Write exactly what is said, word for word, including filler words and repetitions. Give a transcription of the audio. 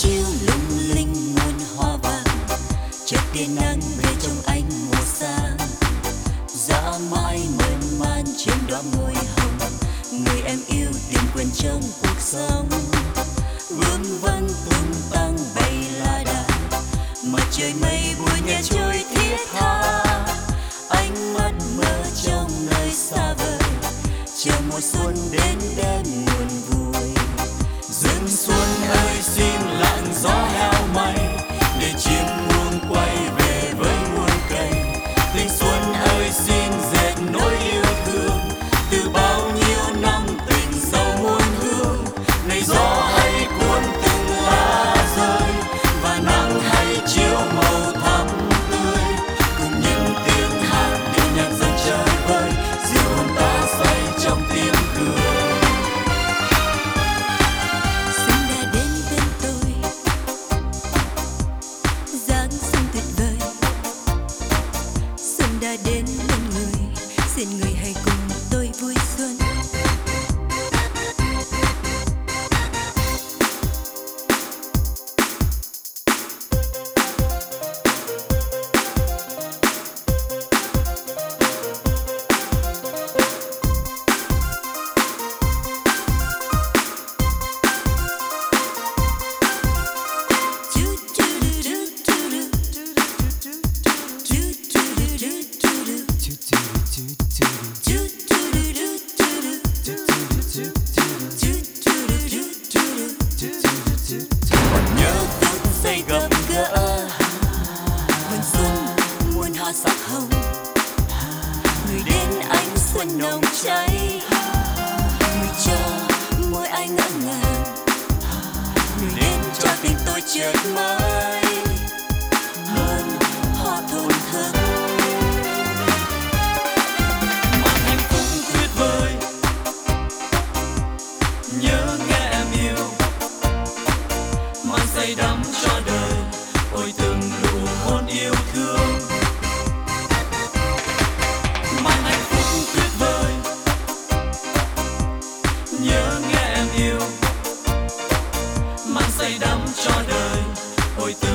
chiều lung linh muôn hoa vàng, chợt tia nắng về trong ánh mùa sáng, dã mãi mơn man trên đóa môi hồng, người em yêu tìm quên trong cuộc sống. Vương vấn tung tăng bay la đà, mà trời mây buổi nhẹ trôi thiết tha, ánh mắt mơ trong nơi xa vời, chờ mùa xuân đến đêm nguồn vui. Rừng xuân ơi xin lặng gió heo may, để chim muông quay về với muôn cây. Tình xuân ơi xin dệt nỗi yêu thương, từ bao nhiêu năm tình sâu muôn hương. Này gió hãy cuốn từng lá rơi, và nắng hãy chiếu màu thắm tươi, cùng những tiếng hát điệu nhạc dâng trời vơi, dịu hồn ta say trong tiếng cười. Xuân đã đến bên tôi, dáng xuân tuyệt vời. Xuân đã đến bên người, xin người hãy cùng tôi vui xuân. Nhớ phút giây gặp gỡ, mùa xuân muôn hoa sắc hồng, người đến ánh xuân nồng cháy, người cho môi anh ngỡ ngàng, người đến cho tình tôi chợt mới muôn hoa thổn thức. Mang hạnh phúc tuyệt vời, nhớ nghe em yêu, mang say đắm cho đời, ôi từng nụ hôn yêu thương. Mang hạnh phúc tuyệt vời, nhớ nghe em yêu, mang say đắm cho đời, ôi từng